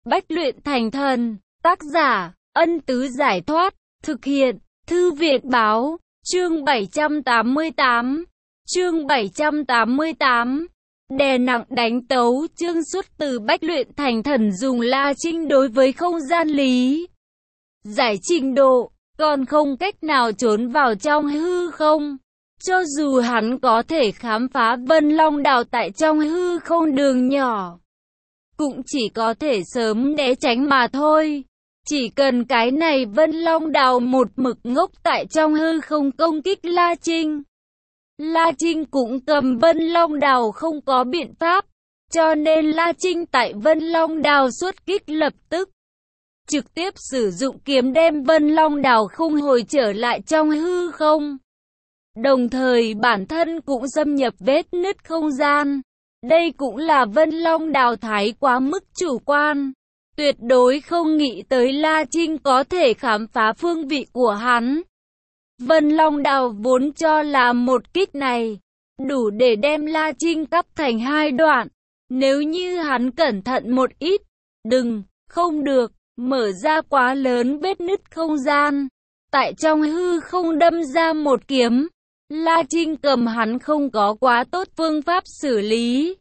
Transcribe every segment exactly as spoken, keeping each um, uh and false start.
Bách luyện thành thần. Tác giả, Ân Tứ Giải Thoát. Thực hiện, Thư Viện Báo. Chương bảy trăm tám mươi tám. Chương bảy trăm tám mươi tám. Đè nặng đánh tấu. Chương xuất từ Bách luyện thành thần dùng La Trinh đối với không gian lý giải trình độ, còn không cách nào trốn vào trong hư không. Cho dù hắn có thể khám phá Vân Long Đảo tại trong hư không đường nhỏ, cũng chỉ có thể sớm né tránh mà thôi. Chỉ cần cái này Vân Long Đảo một mực ngốc tại trong hư không công kích La Trinh, La Trinh cũng cầm Vân Long Đảo không có biện pháp. Cho nên La Trinh tại Vân Long Đảo xuất kích lập tức trực tiếp sử dụng kiếm đem Vân Long Đảo khung hồi trở lại trong hư không. Đồng thời bản thân cũng xâm nhập vết nứt không gian. Đây cũng là Vân Long Đảo thái quá mức chủ quan. Tuyệt đối không nghĩ tới La Trinh có thể khám phá phương vị của hắn. Vân Long Đảo vốn cho là một kích này đủ để đem La Trinh cắt thành hai đoạn. Nếu như hắn cẩn thận một ít, đừng, không được, mở ra quá lớn vết nứt không gian. Tại trong hư không đâm ra một kiếm. La Trinh cầm hắn không có quá tốt phương pháp xử lý.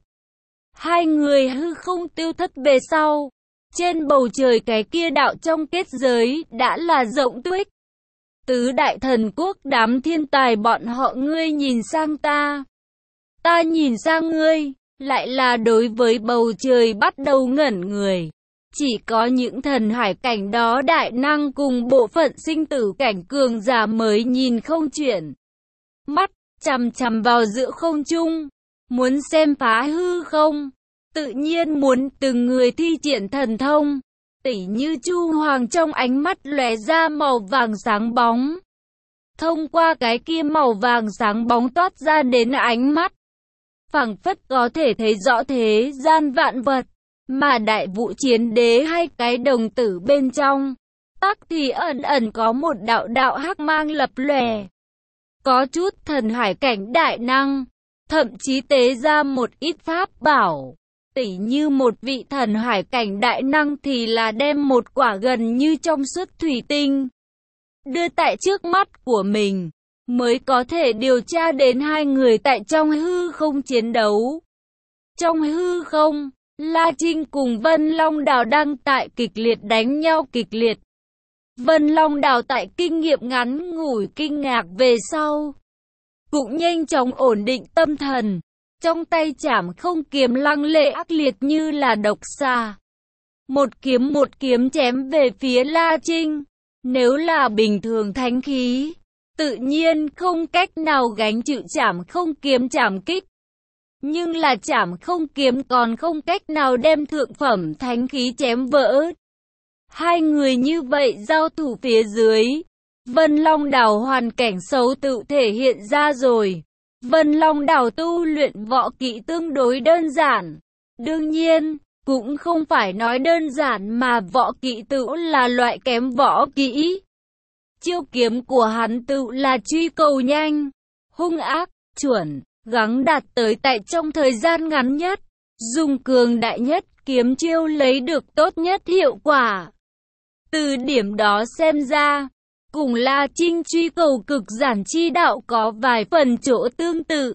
Hai người hư không tiêu thất về sau. Trên bầu trời cái kia đạo trong kết giới đã là rộng tuếch. Tứ đại thần quốc đám thiên tài bọn họ ngươi nhìn sang ta, ta nhìn sang ngươi, lại là đối với bầu trời bắt đầu ngẩn người. Chỉ có những thần hải cảnh đó đại năng cùng bộ phận sinh tử cảnh cường giả mới nhìn không chuyển mắt, chằm chằm vào giữa không trung, muốn xem phá hư không. Tự nhiên muốn từng người thi triển thần thông. Tỉ như Chu Hoàng trong ánh mắt lóe ra màu vàng sáng bóng. Thông qua cái kia màu vàng sáng bóng toát ra đến ánh mắt, phảng phất có thể thấy rõ thế gian vạn vật. Mà đại vũ chiến đế hay cái đồng tử bên trong, tắc thì ẩn ẩn có một đạo đạo hắc mang lập lòe. Có chút thần hải cảnh đại năng, thậm chí tế ra một ít pháp bảo. Tỉ như một vị thần hải cảnh đại năng thì là đem một quả gần như trong suốt thủy tinh đưa tại trước mắt của mình, mới có thể điều tra đến hai người tại trong hư không chiến đấu. Trong hư không, La Trinh cùng Vân Long Đảo đang tại kịch liệt đánh nhau kịch liệt. Vân Long Đảo tại kinh nghiệm ngắn ngủi kinh ngạc về sau, cũng nhanh chóng ổn định tâm thần. Trong tay chảm không kiếm lăng lệ ác liệt như là độc xà. Một kiếm một kiếm chém về phía La Trinh. Nếu là bình thường thánh khí, tự nhiên không cách nào gánh chịu chảm không kiếm chảm kích. Nhưng là chảm không kiếm còn không cách nào đem thượng phẩm thánh khí chém vỡ. Hai người như vậy giao thủ phía dưới, Vân Long Đảo hoàn cảnh xấu tự thể hiện ra rồi. Vân Long Đảo tu luyện võ kỹ tương đối đơn giản. Đương nhiên, cũng không phải nói đơn giản mà võ kỹ tự là loại kém võ kỹ. Chiêu kiếm của hắn tự là truy cầu nhanh, hung ác, chuẩn, gắng đạt tới tại trong thời gian ngắn nhất, dùng cường đại nhất kiếm chiêu lấy được tốt nhất hiệu quả. Từ điểm đó xem ra, cùng La Trinh truy cầu cực giản chi đạo có vài phần chỗ tương tự.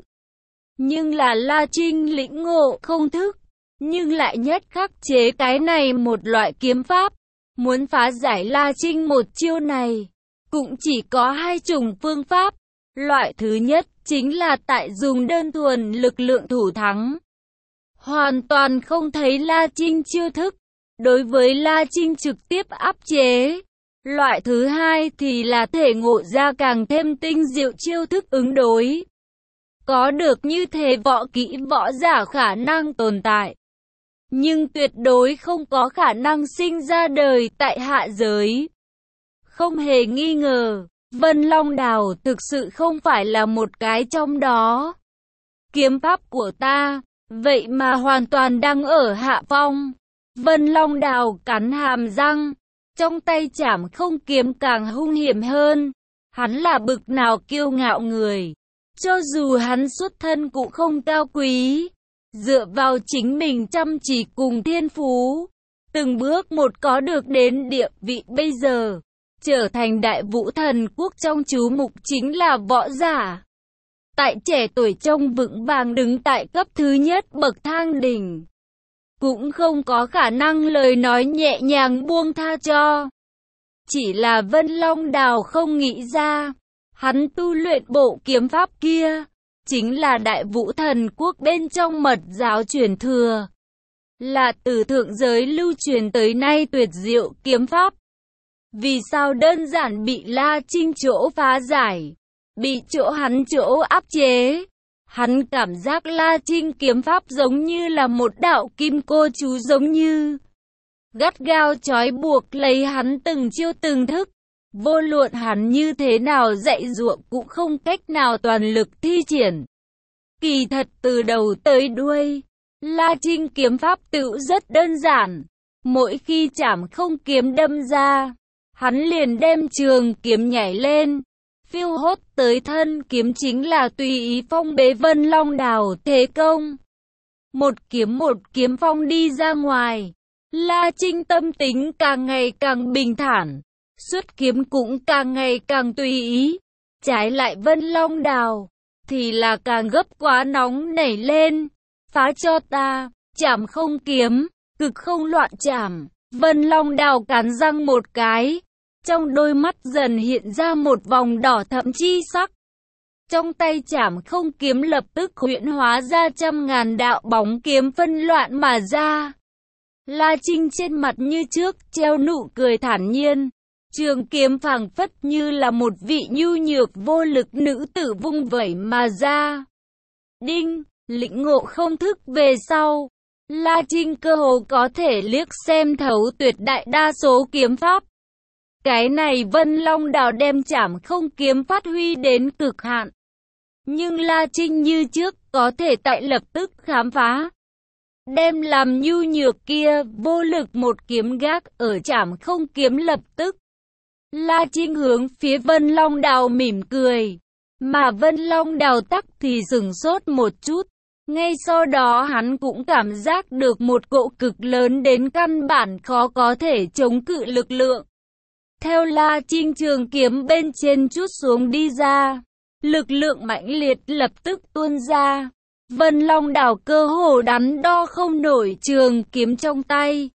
Nhưng là La Trinh lĩnh ngộ không thức, nhưng lại nhất khắc chế cái này một loại kiếm pháp. Muốn phá giải La Trinh một chiêu này, cũng chỉ có hai chủng phương pháp. Loại thứ nhất chính là tại dùng đơn thuần lực lượng thủ thắng. Hoàn toàn không thấy La Trinh chiêu thức, đối với La Trinh trực tiếp áp chế. Loại thứ hai thì là thể ngộ ra càng thêm tinh diệu chiêu thức ứng đối. Có được như thế võ kỹ võ giả khả năng tồn tại, nhưng tuyệt đối không có khả năng sinh ra đời tại hạ giới. Không hề nghi ngờ, Vân Long Đảo thực sự không phải là một cái trong đó. Kiếm pháp của ta, vậy mà hoàn toàn đang ở hạ phong. Vân Long Đảo cắn hàm răng. Trong tay chảm không kiếm càng hung hiểm hơn. Hắn là bực nào kiêu ngạo người. Cho dù hắn xuất thân cũng không cao quý, dựa vào chính mình chăm chỉ cùng thiên phú, từng bước một có được đến địa vị bây giờ, trở thành đại vũ thần quốc trong chú mục chính là võ giả. Tại trẻ tuổi trông vững vàng đứng tại cấp thứ nhất bậc thang đỉnh, cũng không có khả năng lời nói nhẹ nhàng buông tha cho. Chỉ là Vân Long Đào không nghĩ ra, hắn tu luyện bộ kiếm pháp kia, chính là đại vũ thần quốc bên trong mật giáo truyền thừa. Là từ thượng giới lưu truyền tới nay tuyệt diệu kiếm pháp. Vì sao đơn giản bị La Trinh chỗ phá giải, bị chỗ hắn chỗ áp chế. Hắn cảm giác La Trinh kiếm pháp giống như là một đạo kim cô chú, giống như gắt gao trói buộc lấy hắn từng chiêu từng thức. Vô luận hắn như thế nào dạy dụa cũng không cách nào toàn lực thi triển. Kỳ thật từ đầu tới đuôi, La Trinh kiếm pháp tựu rất đơn giản. Mỗi khi chảm không kiếm đâm ra, hắn liền đem trường kiếm nhảy lên, phiêu hốt tới thân kiếm, chính là tùy ý phong bế Vân Long Đào thế công. Một kiếm một kiếm phong đi ra ngoài, La Trinh tâm tính càng ngày càng bình thản, xuất kiếm cũng càng ngày càng tùy ý. Trái lại Vân Long Đào thì là càng gấp quá nóng nảy lên. Phá cho ta, chảm không kiếm, cực không loạn chảm. Vân Long Đào cắn răng một cái, trong đôi mắt dần hiện ra một vòng đỏ thẫm chi sắc. Trong tay chảm không kiếm lập tức huyễn hóa ra trăm ngàn đạo bóng kiếm phân loạn mà ra. La Trinh trên mặt như trước treo nụ cười thản nhiên, trường kiếm phảng phất như là một vị nhu nhược vô lực nữ tử vung vẩy mà ra. Đinh, lĩnh ngộ không thức về sau, La Trinh cơ hồ có thể liếc xem thấu tuyệt đại đa số kiếm pháp. Cái này Vân Long Đào đem chảm không kiếm phát huy đến cực hạn. Nhưng La Trinh như trước có thể tại lập tức khám phá. Đem làm nhu nhược kia vô lực một kiếm gác ở chảm không kiếm lập tức. La Trinh hướng phía Vân Long Đào mỉm cười. Mà Vân Long Đào tắc thì sửng sốt một chút. Ngay sau đó hắn cũng cảm giác được một cỗ cực lớn đến căn bản khó có thể chống cự lực lượng. Theo La Trinh trường kiếm bên trên chút xuống đi ra, lực lượng mãnh liệt lập tức tuôn ra. Vân Long Đào cơ hồ đắn đo không nổi trường kiếm trong tay.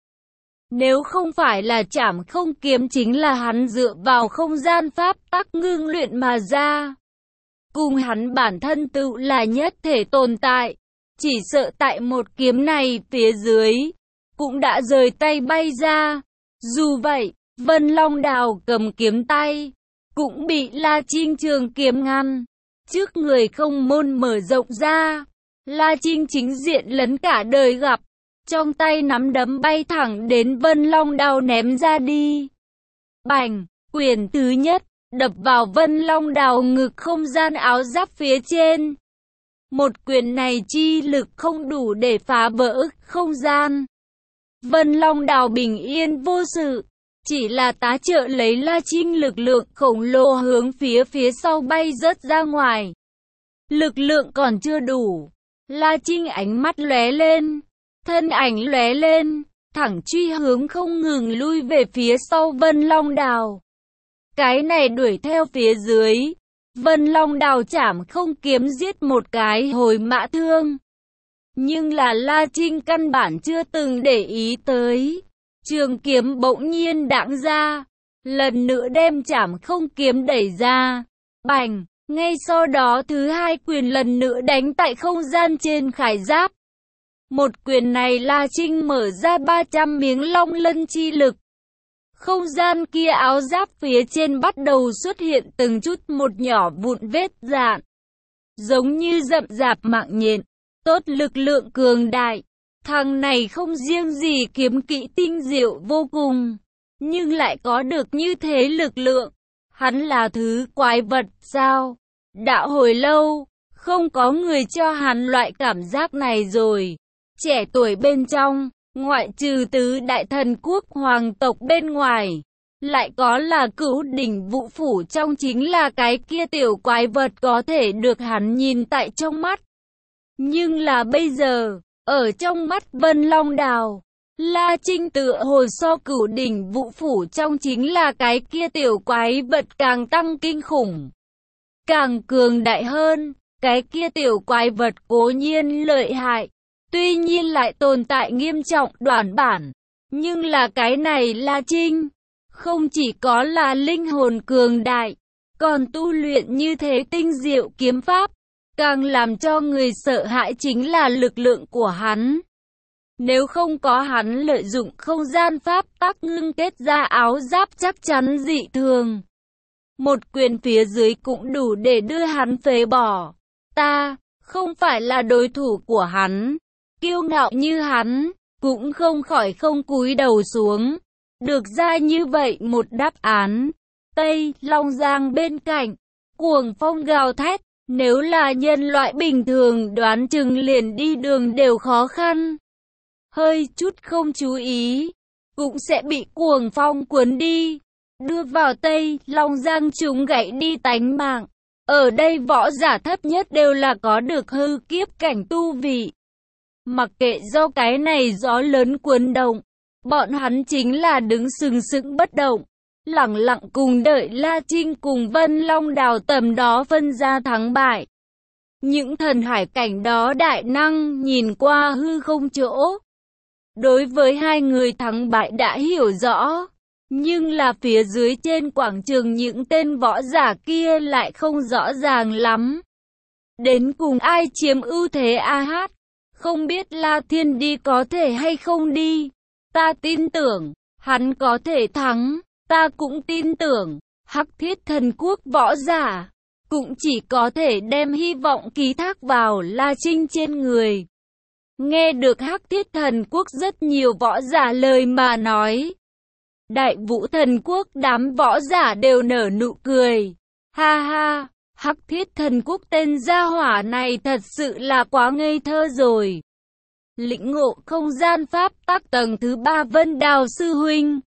Nếu không phải là chảm không kiếm, chính là hắn dựa vào không gian pháp tắc ngưng luyện mà ra. Cùng hắn bản thân tự là nhất thể tồn tại. Chỉ sợ tại một kiếm này phía dưới, cũng đã rời tay bay ra. Dù vậy, Vân Long Đào cầm kiếm tay, cũng bị La Trinh trường kiếm ngăn. Trước người không môn mở rộng ra, La Trinh chính diện lấn cả đời gặp. Trong tay nắm đấm bay thẳng đến Vân Long Đào ném ra đi. Bành, quyền thứ nhất, đập vào Vân Long Đào ngực không gian áo giáp phía trên. Một quyền này chi lực không đủ để phá vỡ không gian. Vân Long Đào bình yên vô sự, chỉ là tá trợ lấy La Trinh lực lượng khổng lồ hướng phía phía sau bay rớt ra ngoài. Lực lượng còn chưa đủ, La Trinh ánh mắt lóe lên, thân ảnh lóe lên, thẳng truy hướng không ngừng lui về phía sau Vân Long Đào. Cái này đuổi theo phía dưới, Vân Long Đào chảm không kiếm giết một cái hồi mã thương. Nhưng là La Trinh căn bản chưa từng để ý tới. Trường kiếm bỗng nhiên đãng ra, lần nữa đem chảm không kiếm đẩy ra. Bành, ngay sau đó thứ hai quyền lần nữa đánh tại không gian trên khải giáp. Một quyền này La Trinh mở ra ba trăm miếng long lân chi lực. Không gian kia áo giáp phía trên bắt đầu xuất hiện từng chút một nhỏ vụn vết dạn, giống như rậm rạp mạng nhện. Tốt lực lượng cường đại. Thằng này không riêng gì kiếm kỹ tinh diệu vô cùng, nhưng lại có được như thế lực lượng. Hắn là thứ quái vật sao? Đã hồi lâu, không có người cho hắn loại cảm giác này rồi. Trẻ tuổi bên trong, ngoại trừ tứ đại thần quốc hoàng tộc bên ngoài, lại có là Cửu Đỉnh Vũ Phủ trong, chính là cái kia tiểu quái vật có thể được hắn nhìn tại trong mắt. Nhưng là bây giờ, ở trong mắt Vân Long Đào, La Trinh tựa hồ so cửu đỉnh vũ phủ trong chính là cái kia tiểu quái vật càng tăng kinh khủng, càng cường đại hơn. Cái kia tiểu quái vật cố nhiên lợi hại, tuy nhiên lại tồn tại nghiêm trọng đoản bản. Nhưng là cái này La Trinh, không chỉ có là linh hồn cường đại, còn tu luyện như thế tinh diệu kiếm pháp. Càng làm cho người sợ hãi chính là lực lượng của hắn. Nếu không có hắn lợi dụng không gian pháp tắc ngưng kết ra áo giáp chắc chắn dị thường. Một quyền phía dưới cũng đủ để đưa hắn phế bỏ. Ta không phải là đối thủ của hắn. Kiêu ngạo như hắn, cũng không khỏi không cúi đầu xuống. Được ra như vậy một đáp án. Tây Long Giang bên cạnh, cuồng phong gào thét. Nếu là nhân loại bình thường đoán chừng liền đi đường đều khó khăn. Hơi chút không chú ý, cũng sẽ bị cuồng phong cuốn đi, đưa vào Tây Long Giang chúng gãy đi tánh mạng. Ở đây võ giả thấp nhất đều là có được hư kiếp cảnh tu vị. Mặc kệ do cái này gió lớn cuốn động, bọn hắn chính là đứng sừng sững bất động, lẳng lặng cùng đợi La Trinh cùng Vân Long Đào tầm đó phân ra thắng bại. Những thần hải cảnh đó đại năng nhìn qua hư không chỗ. Đối với hai người thắng bại đã hiểu rõ, nhưng là phía dưới trên quảng trường những tên võ giả kia lại không rõ ràng lắm. Đến cùng ai chiếm ưu thế a hát, không biết La Thiên đi có thể hay không đi. Ta tin tưởng, hắn có thể thắng, ta cũng tin tưởng, Hắc Thiết Thần Quốc võ giả, cũng chỉ có thể đem hy vọng ký thác vào La Trinh trên người. Nghe được Hắc Thiết Thần Quốc rất nhiều võ giả lời mà nói. Đại Vũ Thần Quốc đám võ giả đều nở nụ cười. Ha ha, Hắc Thiết Thần Quốc tên gia hỏa này thật sự là quá ngây thơ rồi. Lĩnh ngộ không gian pháp tắc tầng thứ ba Vân Đào sư huynh.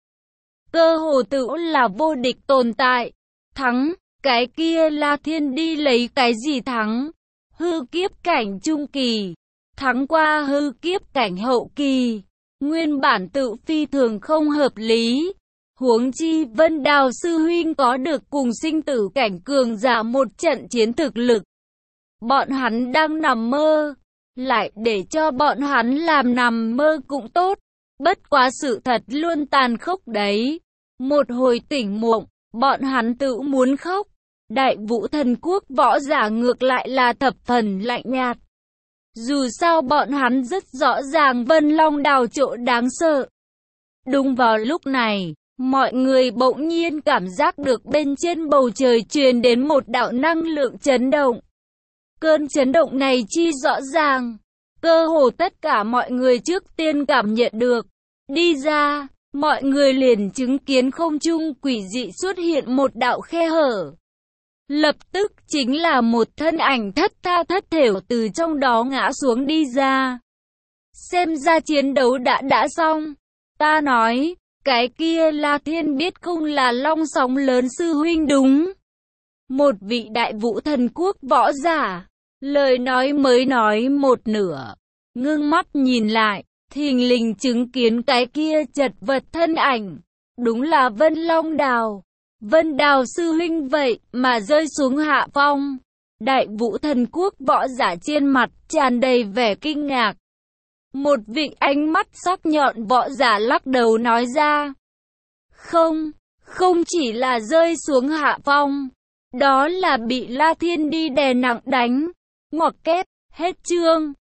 Cơ hồ tự là vô địch tồn tại. Thắng, cái kia La Thiên đi lấy cái gì thắng? Hư kiếp cảnh trung kỳ. Thắng qua hư kiếp cảnh hậu kỳ, nguyên bản tự phi thường không hợp lý. Huống chi Vân Đào sư huynh có được cùng sinh tử cảnh cường giả một trận chiến thực lực. Bọn hắn đang nằm mơ, lại để cho bọn hắn làm nằm mơ cũng tốt. Bất quá sự thật luôn tàn khốc đấy. Một hồi tỉnh mộng, bọn hắn tự muốn khóc. Đại Vũ Thần Quốc võ giả ngược lại là thập phần lạnh nhạt. Dù sao bọn hắn rất rõ ràng Vân Long Đào chỗ đáng sợ. Đúng vào lúc này, mọi người bỗng nhiên cảm giác được bên trên bầu trời truyền đến một đạo năng lượng chấn động. Cơn chấn động này chi rõ ràng, cơ hồ tất cả mọi người trước tiên cảm nhận được. Đi ra, mọi người liền chứng kiến không trung quỷ dị xuất hiện một đạo khe hở. Lập tức chính là một thân ảnh thất tha thất thểu từ trong đó ngã xuống đi ra. Xem ra chiến đấu đã đã xong. Ta nói, cái kia La Thiên biết không là Long Sóng Lớn sư huynh đúng. Một vị Đại Vũ Thần Quốc võ giả, lời nói mới nói một nửa. Ngưng mắt nhìn lại, thình lình chứng kiến cái kia chật vật thân ảnh. Đúng là Vân Long Đào. Vân Đào sư huynh vậy mà rơi xuống hạ phong. Đại Vũ Thần Quốc võ giả trên mặt tràn đầy vẻ kinh ngạc. Một vị ánh mắt sắc nhọn võ giả lắc đầu nói ra. Không, không chỉ là rơi xuống hạ phong. Đó là bị La Thiên đi đè nặng đánh. Ngoặc kép, hết chương.